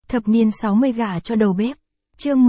Thập niên 60 gả cho đầu bếp. Chương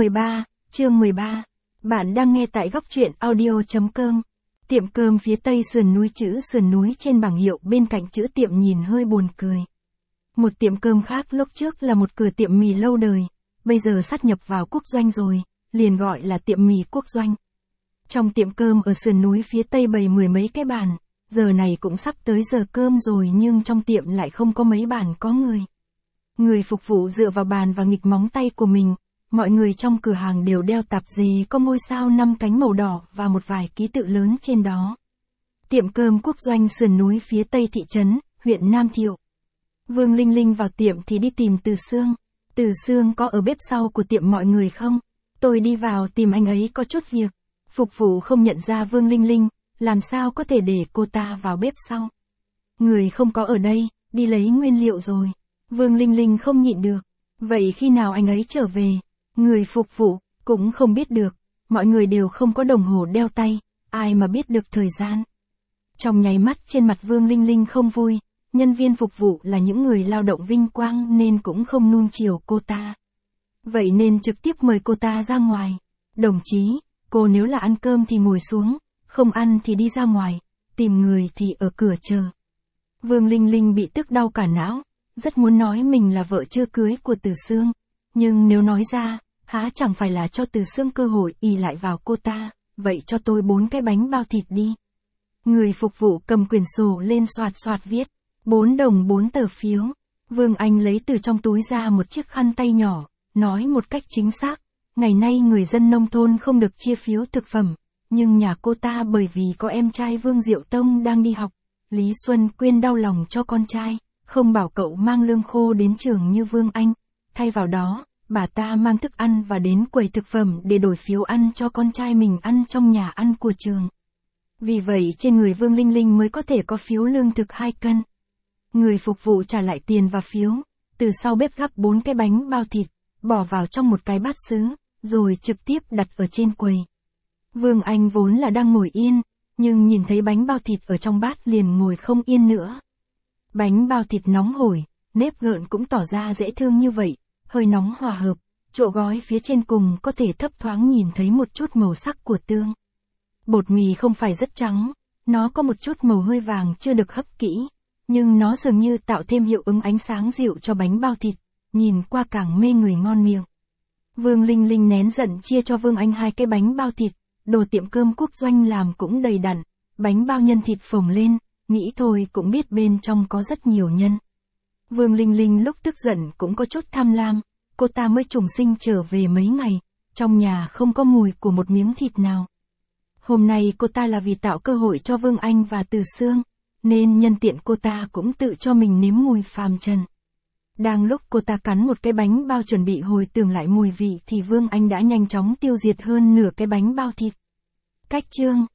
13. Bạn đang nghe tại góc truyện audio.com. Tiệm cơm phía tây sườn núi, chữ sườn núi trên bảng hiệu bên cạnh chữ tiệm nhìn hơi buồn cười. Một tiệm cơm khác lúc trước là một cửa tiệm mì lâu đời, bây giờ sát nhập vào Quốc Doanh rồi, liền gọi là tiệm mì Quốc Doanh. Trong tiệm cơm ở sườn núi phía tây bày mười mấy cái bàn, giờ này cũng sắp tới giờ cơm rồi nhưng trong tiệm lại không có mấy bàn có người. Người phục vụ dựa vào bàn và nghịch móng tay của mình, mọi người trong cửa hàng đều đeo tạp dề có ngôi sao 5 cánh màu đỏ và một vài ký tự lớn trên đó. Tiệm cơm Quốc Doanh sườn núi phía tây thị trấn, huyện Nam Thiệu. Vương Linh Linh vào tiệm thì đi tìm Từ Sương. Từ Sương có ở bếp sau của tiệm mọi người không? Tôi đi vào tìm anh ấy có chút việc. Phục vụ không nhận ra Vương Linh Linh, làm sao có thể để cô ta vào bếp sau? Người không có ở đây, đi lấy nguyên liệu rồi. Vương Linh Linh không nhịn được. Vậy khi nào anh ấy trở về? Người phục vụ cũng không biết được. Mọi người đều không có đồng hồ đeo tay, ai mà biết được thời gian. Trong nháy mắt trên mặt Vương Linh Linh không vui. Nhân viên phục vụ là những người lao động vinh quang nên cũng không nuông chiều cô ta. Vậy nên trực tiếp mời cô ta ra ngoài. Đồng chí, cô nếu là ăn cơm thì ngồi xuống, không ăn thì đi ra ngoài, tìm người thì ở cửa chờ. Vương Linh Linh bị tức đau cả não, rất muốn nói mình là vợ chưa cưới của Từ Sương. Nhưng nếu nói ra, há chẳng phải là cho Từ Sương cơ hội ỷ lại vào cô ta, vậy cho tôi 4 cái bánh bao thịt đi. Người phục vụ cầm quyển sổ lên xoạt xoạt viết. 4 đồng 4 tờ phiếu. Vương Anh lấy từ trong túi ra một chiếc khăn tay nhỏ, nói một cách chính xác. Ngày nay người dân nông thôn không được chia phiếu thực phẩm, nhưng nhà cô ta bởi vì có em trai Vương Diệu Tông đang đi học, Lý Xuân Quyên đau lòng cho con trai, không bảo cậu mang lương khô đến trường như Vương Anh. Thay vào đó, bà ta mang thức ăn và đến quầy thực phẩm để đổi phiếu ăn cho con trai mình ăn trong nhà ăn của trường. Vì vậy trên người Vương Linh Linh mới có thể có phiếu lương thực 2 cân. Người phục vụ trả lại tiền và phiếu, từ sau bếp gắp 4 cái bánh bao thịt, bỏ vào trong một cái bát sứ, rồi trực tiếp đặt ở trên quầy. Vương Anh vốn là đang ngồi yên, nhưng nhìn thấy bánh bao thịt ở trong bát liền ngồi không yên nữa. Bánh bao thịt nóng hổi, nếp gợn cũng tỏ ra dễ thương như vậy, hơi nóng hòa hợp, chỗ gói phía trên cùng có thể thấp thoáng nhìn thấy một chút màu sắc của tương. Bột mì không phải rất trắng, nó có một chút màu hơi vàng chưa được hấp kỹ. Nhưng nó dường như tạo thêm hiệu ứng ánh sáng dịu cho bánh bao thịt, nhìn qua càng mê người ngon miệng. Vương Linh Linh nén giận chia cho Vương Anh 2 cái bánh bao thịt, đồ tiệm cơm Quốc Doanh làm cũng đầy đặn, bánh bao nhân thịt phồng lên, nghĩ thôi cũng biết bên trong có rất nhiều nhân. Vương Linh Linh lúc tức giận cũng có chút tham lam, cô ta mới trùng sinh trở về mấy ngày, trong nhà không có mùi của một miếng thịt nào. Hôm nay cô ta là vì tạo cơ hội cho Vương Anh và Từ Sương, nên nhân tiện cô ta cũng tự cho mình nếm mùi phàm trần. Đang lúc cô ta cắn một cái bánh bao chuẩn bị hồi tưởng lại mùi vị thì Vương Anh đã nhanh chóng tiêu diệt hơn nửa cái bánh bao thịt. Cách chương